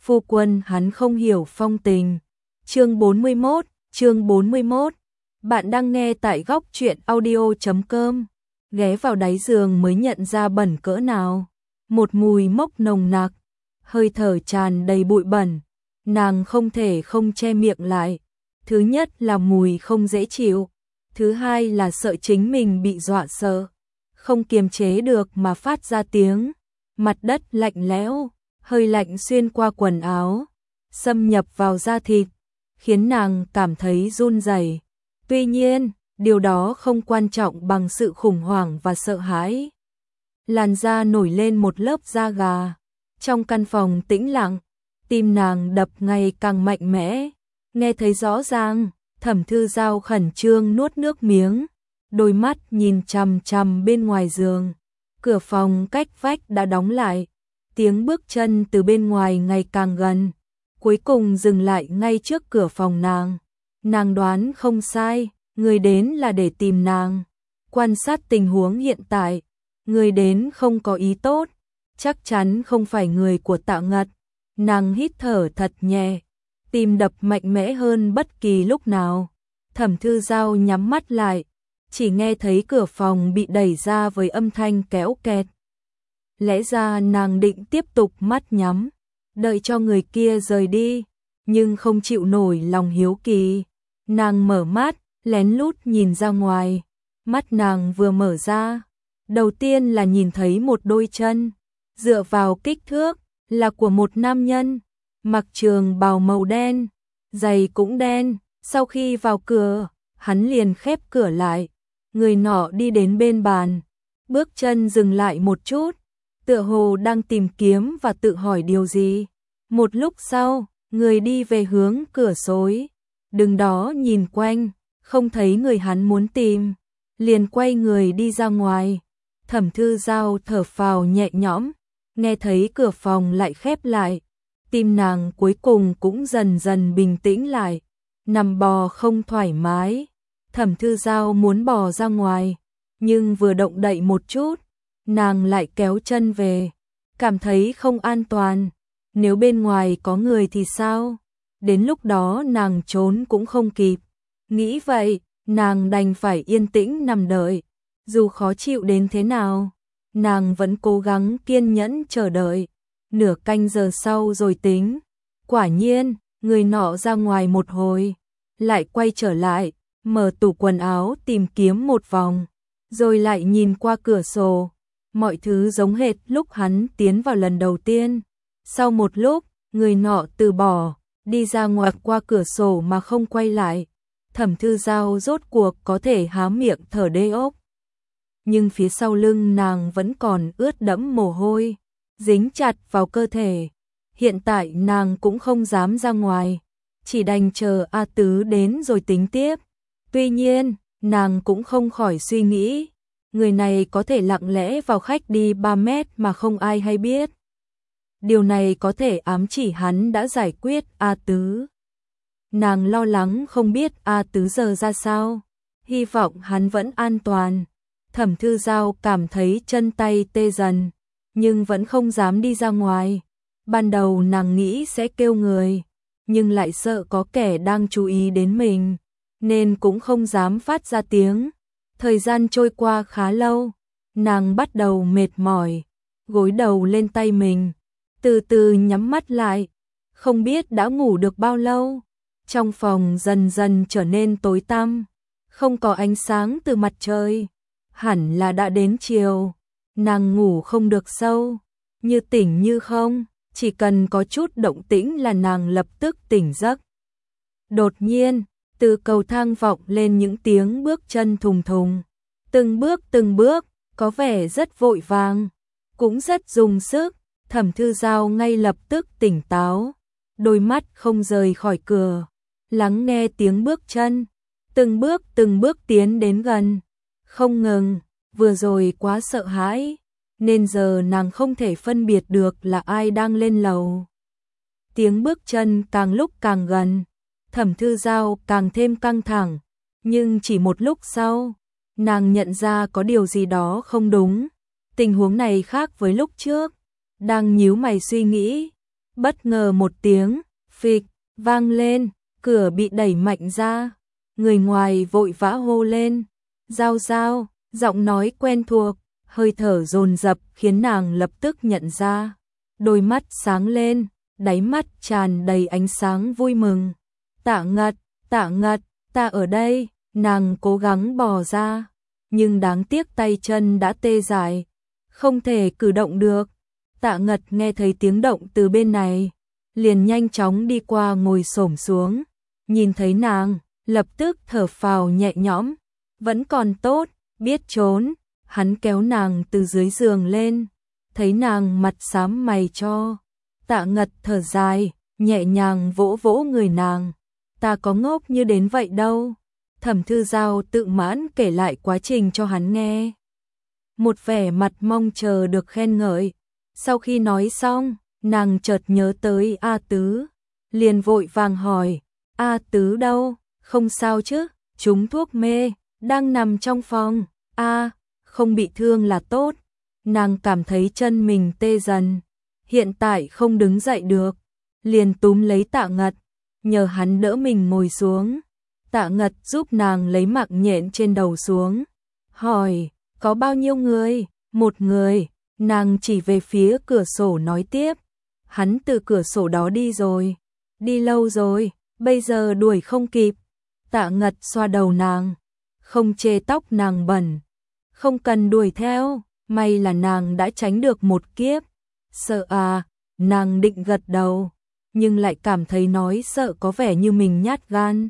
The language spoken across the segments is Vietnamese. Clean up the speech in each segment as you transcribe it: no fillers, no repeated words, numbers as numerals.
phu quân hắn không hiểu phong tình. Chương 41. Bạn đang nghe tại góc truyện audio.com. Ghé vào đáy giường mới nhận ra bẩn cỡ nào. Một mùi mốc nồng nặc, hơi thở tràn đầy bụi bẩn. Nàng không thể không che miệng lại. Thứ nhất là mùi không dễ chịu. Thứ hai là sợ chính mình bị dọa sợ. Không kiềm chế được mà phát ra tiếng. Mặt đất lạnh lẽo, hơi lạnh xuyên qua quần áo, xâm nhập vào da thịt, khiến nàng cảm thấy run rẩy. Tuy nhiên, điều đó không quan trọng bằng sự khủng hoảng và sợ hãi. Làn da nổi lên một lớp da gà. Trong căn phòng tĩnh lặng, tim nàng đập ngày càng mạnh mẽ. Nghe thấy rõ ràng, Thẩm Thư Giao khẩn trương nuốt nước miếng, đôi mắt nhìn chằm chằm bên ngoài giường. Cửa phòng cách vách đã đóng lại. Tiếng bước chân từ bên ngoài ngày càng gần, cuối cùng dừng lại ngay trước cửa phòng nàng. Nàng đoán không sai, người đến là để tìm nàng. Quan sát tình huống hiện tại, người đến không có ý tốt, chắc chắn không phải người của Tạ Ngật. Nàng hít thở thật nhẹ, tim đập mạnh mẽ hơn bất kỳ lúc nào. Thẩm Thư Giao nhắm mắt lại, chỉ nghe thấy cửa phòng bị đẩy ra với âm thanh kéo kẹt. Lẽ ra nàng định tiếp tục mắt nhắm, đợi cho người kia rời đi, nhưng không chịu nổi lòng hiếu kỳ. Nàng mở mắt, lén lút nhìn ra ngoài. Mắt nàng vừa mở ra, đầu tiên là nhìn thấy một đôi chân, dựa vào kích thước, là của một nam nhân, mặc trường bào màu đen, giày cũng đen. Sau khi vào cửa, hắn liền khép cửa lại. Người nọ đi đến bên bàn, bước chân dừng lại một chút, tựa hồ đang tìm kiếm và tự hỏi điều gì. Một lúc sau, người đi về hướng cửa sối, đứng đó nhìn quanh, không thấy người hắn muốn tìm, liền quay người đi ra ngoài. Thẩm Thư Giao thở phào nhẹ nhõm, nghe thấy cửa phòng lại khép lại, tim nàng cuối cùng cũng dần dần bình tĩnh lại. Nằm bò không thoải mái, Thẩm Thư Giao muốn bò ra ngoài, nhưng vừa động đậy một chút, nàng lại kéo chân về, cảm thấy không an toàn. Nếu bên ngoài có người thì sao? Đến lúc đó nàng trốn cũng không kịp. Nghĩ vậy, nàng đành phải yên tĩnh nằm đợi. Dù khó chịu đến thế nào, nàng vẫn cố gắng kiên nhẫn chờ đợi. Nửa canh giờ sau rồi tính. Quả nhiên, người nọ ra ngoài một hồi, lại quay trở lại, mở tủ quần áo tìm kiếm một vòng, rồi lại nhìn qua cửa sổ. Mọi thứ giống hệt lúc hắn tiến vào lần đầu tiên. Sau một lúc, người nọ từ bỏ, đi ra ngoặt qua cửa sổ mà không quay lại. Thẩm Thư Giao rốt cuộc có thể há miệng thở đê ốc. Nhưng phía sau lưng nàng vẫn còn ướt đẫm mồ hôi, dính chặt vào cơ thể. Hiện tại nàng cũng không dám ra ngoài, chỉ đành chờ A Tứ đến rồi tính tiếp. Tuy nhiên, nàng cũng không khỏi suy nghĩ, người này có thể lặng lẽ vào khách đi 3 mét mà không ai hay biết. Điều này có thể ám chỉ hắn đã giải quyết A Tứ. Nàng lo lắng không biết A Tứ giờ ra sao, hy vọng hắn vẫn an toàn. Thẩm Thư Giao cảm thấy chân tay tê dần, nhưng vẫn không dám đi ra ngoài. Ban đầu nàng nghĩ sẽ kêu người, nhưng lại sợ có kẻ đang chú ý đến mình, nên cũng không dám phát ra tiếng. Thời gian trôi qua khá lâu, nàng bắt đầu mệt mỏi, gối đầu lên tay mình, từ từ nhắm mắt lại. Không biết đã ngủ được bao lâu, trong phòng dần dần trở nên tối tăm, không có ánh sáng từ mặt trời. Hẳn là đã đến chiều, nàng ngủ không được sâu, như tỉnh như không, chỉ cần có chút động tĩnh là nàng lập tức tỉnh giấc. Đột nhiên, từ cầu thang vọng lên những tiếng bước chân thùng thùng, từng bước, có vẻ rất vội vàng, cũng rất dùng sức. Thẩm Thư Giao ngay lập tức tỉnh táo, đôi mắt không rời khỏi cửa, lắng nghe tiếng bước chân, từng bước tiến đến gần, không ngừng. Vừa rồi quá sợ hãi, nên giờ nàng không thể phân biệt được là ai đang lên lầu. Tiếng bước chân càng lúc càng gần, Thẩm Thư Giao càng thêm căng thẳng, nhưng chỉ một lúc sau, nàng nhận ra có điều gì đó không đúng. Tình huống này khác với lúc trước, đang nhíu mày suy nghĩ, Bất ngờ một tiếng phịch vang lên, cửa bị đẩy mạnh ra. Người ngoài vội vã hô lên, Giao Giao, giọng nói quen thuộc, hơi thở dồn dập khiến nàng lập tức nhận ra. Đôi mắt sáng lên, đáy mắt tràn đầy ánh sáng vui mừng. Tạ Ngật, ta ở đây. Nàng cố gắng bò ra, nhưng đáng tiếc tay chân đã tê dại, không thể cử động được. Tạ Ngật nghe thấy tiếng động từ bên này, liền nhanh chóng đi qua ngồi xổm xuống, nhìn thấy nàng, lập tức thở phào nhẹ nhõm, vẫn còn tốt, biết trốn. Hắn kéo nàng từ dưới giường lên, thấy nàng mặt xám mày cho. Tạ Ngật thở dài, nhẹ nhàng vỗ vỗ người nàng. Ta có ngốc như đến vậy đâu. Thẩm Thư Giao tự mãn kể lại quá trình cho hắn nghe. Một vẻ mặt mong chờ được khen ngợi. Sau khi nói xong, nàng chợt nhớ tới A Tứ, liền vội vàng hỏi, A Tứ đâu? Không sao chứ, trúng thuốc mê, đang nằm trong phòng. Không bị thương là tốt. Nàng cảm thấy chân mình tê dần, hiện tại không đứng dậy được, liền túm lấy Tạ Ngật, nhờ hắn đỡ mình ngồi xuống. Tạ Ngật giúp nàng lấy mạng nhện trên đầu xuống, hỏi, có bao nhiêu người? Một người. Nàng chỉ về phía cửa sổ nói tiếp, hắn từ cửa sổ đó đi rồi. Đi lâu rồi, bây giờ đuổi không kịp. Tạ Ngật xoa đầu nàng, không chê tóc nàng bẩn. Không cần đuổi theo, may là nàng đã tránh được một kiếp. Sợ à? Nàng định gật đầu, nhưng lại cảm thấy nói sợ có vẻ như mình nhát gan.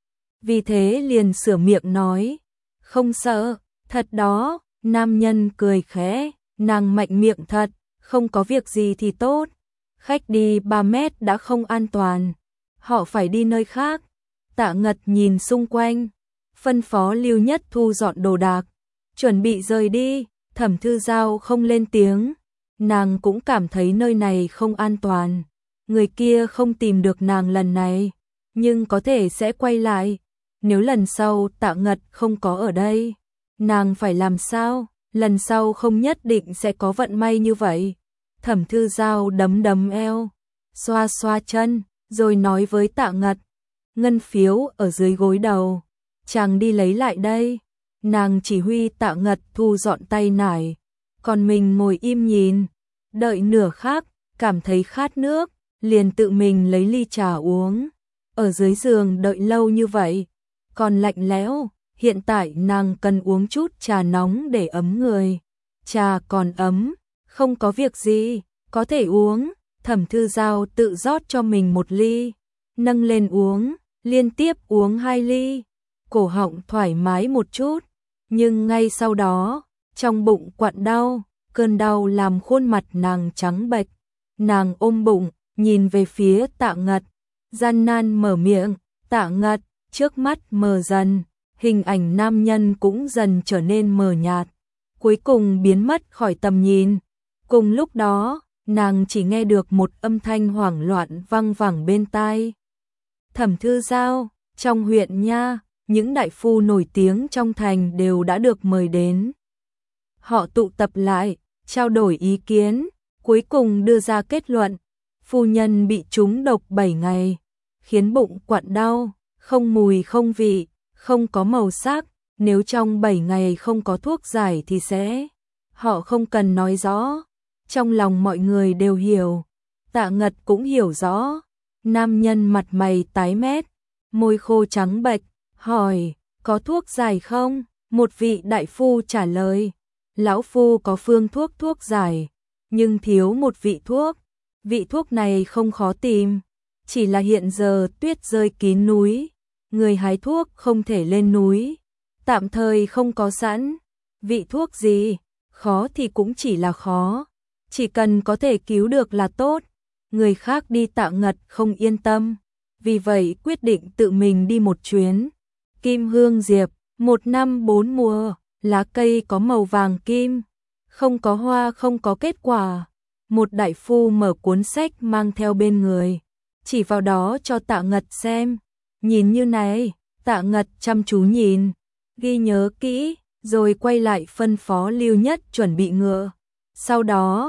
Vì thế liền sửa miệng nói, không sợ, thật đó. Nam nhân cười khẽ, nàng mạnh miệng thật, không có việc gì thì tốt. Khách đi 3 mét đã không an toàn, họ phải đi nơi khác. Tạ Ngật nhìn xung quanh, phân phó Lưu Nhất thu dọn đồ đạc, chuẩn bị rời đi. Thẩm Thư Giao không lên tiếng, nàng cũng cảm thấy nơi này không an toàn. Người kia không tìm được nàng lần này, nhưng có thể sẽ quay lại. Nếu lần sau Tạ Ngật không có ở đây, nàng phải làm sao? Lần sau không nhất định sẽ có vận may như vậy. Thẩm Thư Giao đấm đấm eo, xoa xoa chân, rồi nói với Tạ Ngật, ngân phiếu ở dưới gối đầu, chàng đi lấy lại đây. Nàng chỉ huy Tạ Ngật thu dọn tay nải, còn mình ngồi im nhìn, đợi nửa khắc, cảm thấy khát nước, liền tự mình lấy ly trà uống. Ở dưới giường đợi lâu như vậy, còn lạnh lẽo, hiện tại nàng cần uống chút trà nóng để ấm người. Trà còn ấm, không có việc gì, có thể uống. Thẩm Thư Giao tự rót cho mình một ly, nâng lên uống, liên tiếp uống 2 ly, cổ họng thoải mái một chút. Nhưng ngay sau đó, trong bụng quặn đau, cơn đau làm khuôn mặt nàng trắng bệch. Nàng ôm bụng, nhìn về phía Tạ Ngật, gian nan mở miệng. Tạ Ngật, trước mắt mờ dần, hình ảnh nam nhân cũng dần trở nên mờ nhạt, cuối cùng biến mất khỏi tầm nhìn. Cùng lúc đó, nàng chỉ nghe được một âm thanh hoảng loạn vang vẳng bên tai. Thẩm Thư Giao, trong huyện nha, những đại phu nổi tiếng trong thành đều đã được mời đến. Họ tụ tập lại, trao đổi ý kiến, cuối cùng đưa ra kết luận, phu nhân bị trúng độc 7 ngày, khiến bụng quặn đau, không mùi không vị, không có màu sắc, nếu trong 7 ngày không có thuốc giải thì sẽ. Họ không cần nói rõ, trong lòng mọi người đều hiểu. Tạ Ngật cũng hiểu rõ. Nam nhân mặt mày tái mét, môi khô trắng bệch, hỏi, có thuốc giải không? Một vị đại phu trả lời, lão phu có phương thuốc giải, nhưng thiếu một vị thuốc. Vị thuốc này không khó tìm, chỉ là hiện giờ tuyết rơi kín núi, người hái thuốc không thể lên núi, tạm thời không có sẵn. Vị thuốc gì? Khó thì cũng chỉ là khó, chỉ cần có thể cứu được là tốt. Người khác đi Tạ Ngật không yên tâm, vì vậy quyết định tự mình đi một chuyến. Kim hương diệp, 1 năm 4 mùa, lá cây có màu vàng kim, không có hoa không có kết quả. Một đại phu mở cuốn sách mang theo bên người, chỉ vào đó cho Tạ Ngật xem. Nhìn như này. Tạ Ngật chăm chú nhìn, ghi nhớ kỹ, rồi quay lại phân phó Lưu Nhất chuẩn bị ngựa. Sau đó,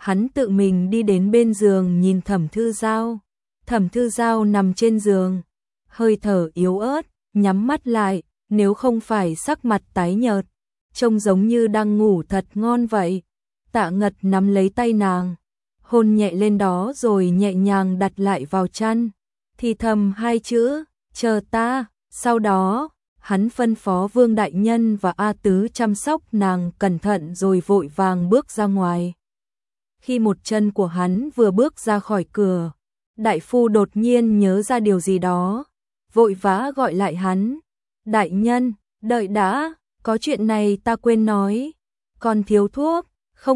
hắn tự mình đi đến bên giường nhìn Thẩm Thư Giao. Thẩm Thư Giao nằm trên giường, hơi thở yếu ớt, nhắm mắt lại, nếu không phải sắc mặt tái nhợt, trông giống như đang ngủ thật ngon vậy. Tạ Ngật nắm lấy tay nàng, hôn nhẹ lên đó rồi nhẹ nhàng đặt lại vào chăn, thì thầm hai chữ, chờ ta. Sau đó, hắn phân phó Vương Đại Nhân và A Tứ chăm sóc nàng cẩn thận rồi vội vàng bước ra ngoài. Khi một chân của hắn vừa bước ra khỏi cửa, đại phu đột nhiên nhớ ra điều gì đó, vội vã gọi lại hắn. Đại nhân, đợi đã, có chuyện này ta quên nói. Còn thiếu thuốc,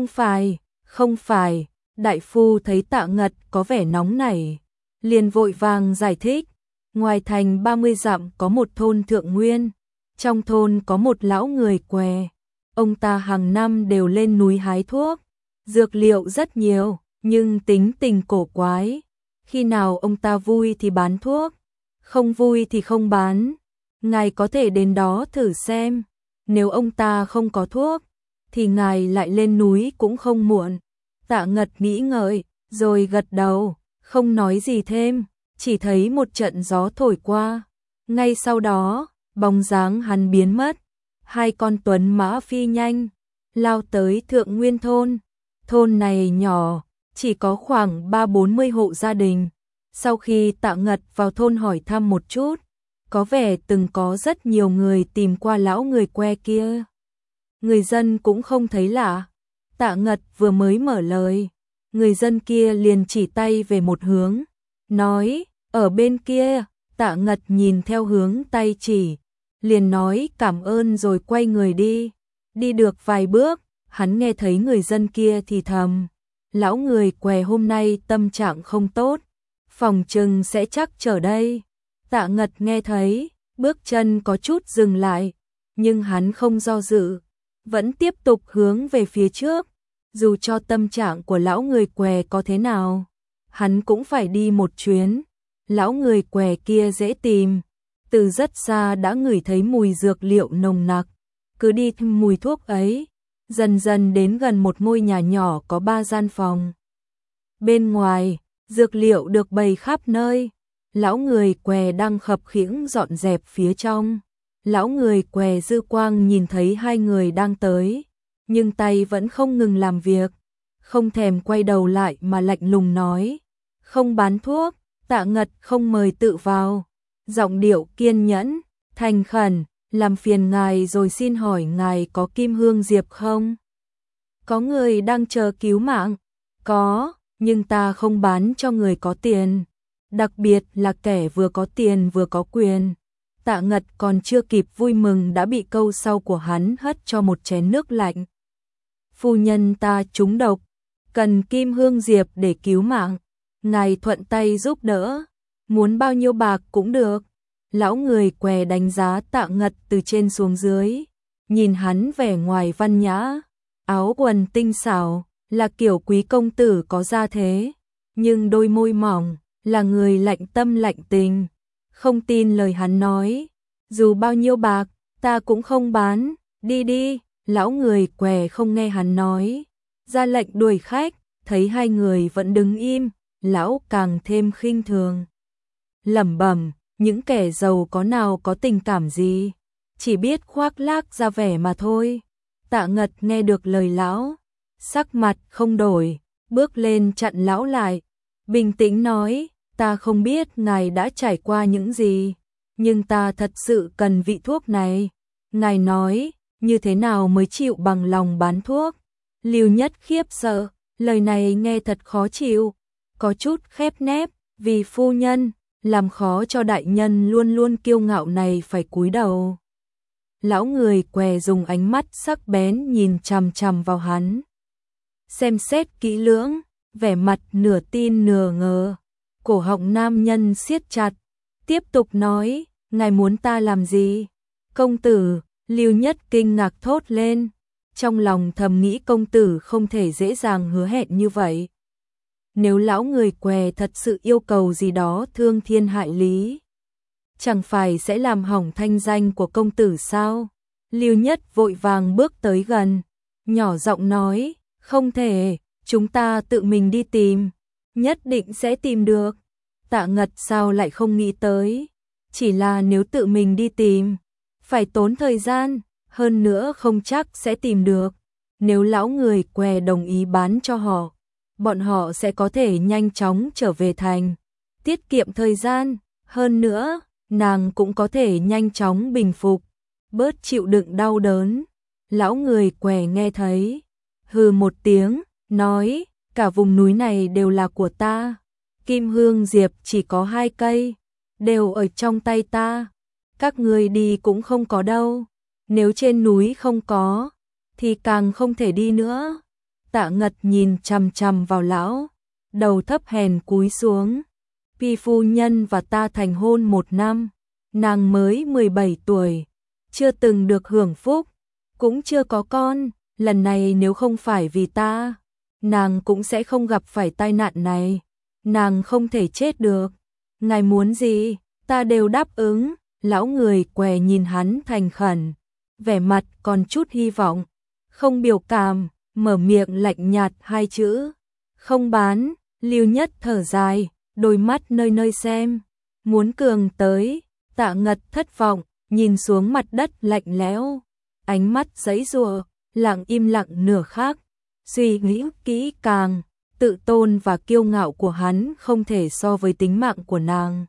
không phải. Đại phu thấy Tạ Ngật có vẻ nóng nảy, liền vội vàng giải thích. Ngoài thành 30 dặm có một thôn Thượng Nguyên, trong thôn có một lão người què. Ông ta hàng năm đều lên núi hái thuốc, dược liệu rất nhiều, nhưng tính tình cổ quái. Khi nào ông ta vui thì bán thuốc, không vui thì không bán. Ngài có thể đến đó thử xem, nếu ông ta không có thuốc, thì ngài lại lên núi cũng không muộn. Tạ Ngật nghĩ ngợi, rồi gật đầu, không nói gì thêm, chỉ thấy một trận gió thổi qua. Ngay sau đó, bóng dáng hắn biến mất, hai con tuấn mã phi nhanh, lao tới Thượng Nguyên thôn. Thôn này nhỏ, chỉ có khoảng 30-40 hộ gia đình. Sau khi Tạ Ngật vào thôn hỏi thăm một chút, có vẻ từng có rất nhiều người tìm qua lão người que kia. Người dân cũng không thấy lạ. Tạ Ngật vừa mới mở lời, người dân kia liền chỉ tay về một hướng, nói, ở bên kia. Tạ Ngật nhìn theo hướng tay chỉ, liền nói cảm ơn rồi quay người đi. Đi được vài bước, hắn nghe thấy người dân kia thì thầm, lão người què hôm nay tâm trạng không tốt, phòng chừng sẽ chắc trở đây. Tạ Ngật nghe thấy, bước chân có chút dừng lại, nhưng hắn không do dự, vẫn tiếp tục hướng về phía trước. Dù cho tâm trạng của lão người què có thế nào, hắn cũng phải đi một chuyến. Lão người què kia dễ tìm, từ rất xa đã ngửi thấy mùi dược liệu nồng nặc, cứ đi thêm mùi thuốc ấy, dần dần đến gần một ngôi nhà nhỏ có 3 gian phòng. Bên ngoài, dược liệu được bày khắp nơi, lão người què đang khập khiễng dọn dẹp phía trong. Lão người què dư quang nhìn thấy hai người đang tới, nhưng tay vẫn không ngừng làm việc, không thèm quay đầu lại mà lạnh lùng nói, không bán thuốc. Tạ Ngật không mời tự vào, giọng điệu kiên nhẫn, thành khẩn, làm phiền ngài rồi, xin hỏi ngài có kim hương diệp không? Có người đang chờ cứu mạng? Có, nhưng ta không bán cho người có tiền, đặc biệt là kẻ vừa có tiền vừa có quyền. Tạ Ngật còn chưa kịp vui mừng đã bị câu sau của hắn hất cho một chén nước lạnh. Phu nhân ta trúng độc, cần kim hương diệp để cứu mạng, ngài thuận tay giúp đỡ, muốn bao nhiêu bạc cũng được. Lão người què đánh giá Tạ Ngật từ trên xuống dưới, nhìn hắn vẻ ngoài văn nhã, áo quần tinh xảo, là kiểu quý công tử có gia thế, nhưng đôi môi mỏng, là người lạnh tâm lạnh tình. Không tin lời hắn nói, dù bao nhiêu bạc, ta cũng không bán, đi đi. Lão người què không nghe hắn nói, ra lệnh đuổi khách. Thấy hai người vẫn đứng im, lão càng thêm khinh thường, lẩm bẩm, những kẻ giàu có nào có tình cảm gì, chỉ biết khoác lác ra vẻ mà thôi. Tạ Ngật nghe được lời lão, sắc mặt không đổi, bước lên chặn lão lại, bình tĩnh nói, ta không biết ngài đã trải qua những gì, nhưng ta thật sự cần vị thuốc này. Ngài nói, như thế nào mới chịu bằng lòng bán thuốc? Lưu Nhất khiếp sợ, lời này nghe thật khó chịu, có chút khép nép, vì phu nhân, làm khó cho đại nhân luôn luôn kiêu ngạo này phải cúi đầu. Lão người què dùng ánh mắt sắc bén nhìn chằm chằm vào hắn, xem xét kỹ lưỡng, vẻ mặt nửa tin nửa ngờ. Cổ họng nam nhân siết chặt, tiếp tục nói, ngài muốn ta làm gì? Công tử, Lưu Nhất kinh ngạc thốt lên, trong lòng thầm nghĩ công tử không thể dễ dàng hứa hẹn như vậy. Nếu lão người què thật sự yêu cầu gì đó thương thiên hại lý, chẳng phải sẽ làm hỏng thanh danh của công tử sao? Lưu Nhất vội vàng bước tới gần, nhỏ giọng nói, không thể, chúng ta tự mình đi tìm, nhất định sẽ tìm được. Tạ Ngật sao lại không nghĩ tới, chỉ là nếu tự mình đi tìm, phải tốn thời gian, hơn nữa không chắc sẽ tìm được. Nếu lão người què đồng ý bán cho họ, bọn họ sẽ có thể nhanh chóng trở về thành, tiết kiệm thời gian, hơn nữa, nàng cũng có thể nhanh chóng bình phục, bớt chịu đựng đau đớn. Lão người què nghe thấy, hừ một tiếng, nói, cả vùng núi này đều là của ta. Kim hương diệp chỉ có 2 cây, đều ở trong tay ta. Các ngươi đi cũng không có đâu. Nếu trên núi không có, thì càng không thể đi nữa. Tạ Ngật nhìn chằm chằm vào lão, đầu thấp hèn cúi xuống. Pi phu nhân và ta thành hôn 1 năm, nàng mới 17 tuổi, chưa từng được hưởng phúc, cũng chưa có con. Lần này nếu không phải vì ta, nàng cũng sẽ không gặp phải tai nạn này. Nàng không thể chết được. Ngài muốn gì, ta đều đáp ứng. Lão người què nhìn hắn thành khẩn, vẻ mặt còn chút hy vọng, không biểu cảm, mở miệng lạnh nhạt 2 chữ. Không bán. Lưu Nhất thở dài, đôi mắt nơi nơi xem. Muốn cường tới. Tạ Ngật thất vọng, nhìn xuống mặt đất lạnh lẽo, ánh mắt giãy giụa, lặng im lặng nửa khắc, suy nghĩ kỹ càng. Tự tôn và kiêu ngạo của hắn không thể so với tính mạng của nàng.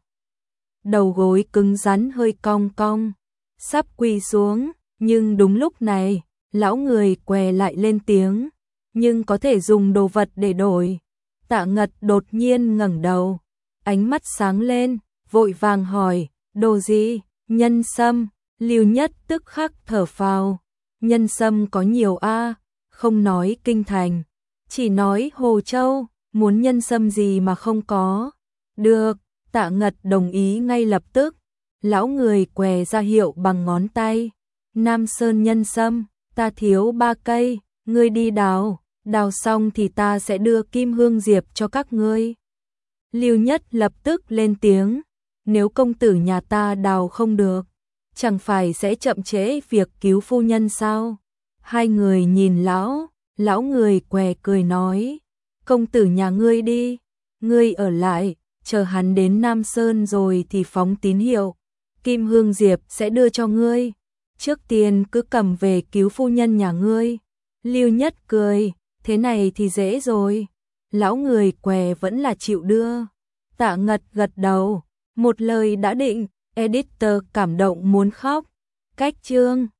Đầu gối cứng rắn hơi cong cong, sắp quỳ xuống, nhưng đúng lúc này, lão người què lại lên tiếng, nhưng có thể dùng đồ vật để đổi. Tạ Ngật đột nhiên ngẩng đầu, ánh mắt sáng lên, vội vàng hỏi, đồ gì? Nhân sâm. Lưu Nhất tức khắc thở phào, nhân sâm có nhiều a, không nói kinh thành, chỉ nói Hồ Châu, muốn nhân sâm gì mà không có. Được. Tạ Ngật đồng ý ngay lập tức. Lão người què ra hiệu bằng ngón tay. Nam Sơn nhân sâm, ta thiếu 3 cây, ngươi đi đào, đào xong thì ta sẽ đưa kim hương diệp cho các ngươi. Lưu Nhất lập tức lên tiếng, nếu công tử nhà ta đào không được, chẳng phải sẽ chậm trễ việc cứu phu nhân sao? Hai người nhìn lão người què cười nói, công tử nhà ngươi đi, ngươi ở lại, chờ hắn đến Nam Sơn rồi thì phóng tín hiệu, kim hương diệp sẽ đưa cho ngươi, trước tiên cứ cầm về cứu phu nhân nhà ngươi. Lưu Nhất cười, thế này thì dễ rồi. Lão người què vẫn là chịu đưa. Tạ Ngật gật đầu, một lời đã định. Editor cảm động muốn khóc. Cách chương